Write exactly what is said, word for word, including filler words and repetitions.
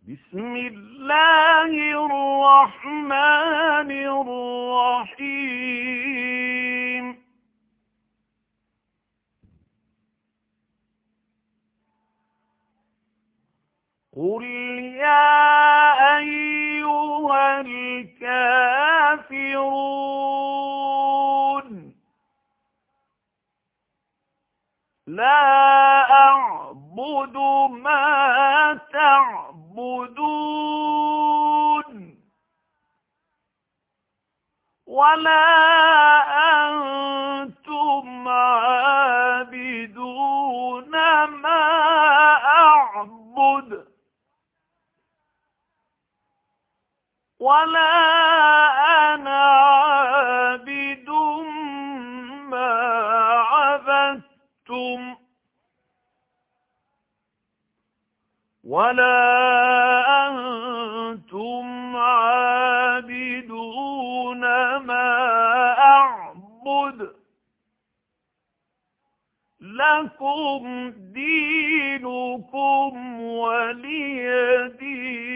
بسم الله الرحمن الرحيم قل يا أيها الكافرون لا أعبد ما تعبدون ولا أنتم عابدون ما أعبد ولا أنا عابد ما عبدتم ولا أنتم عابدون ما أعبد لكم دينكم ولي دين.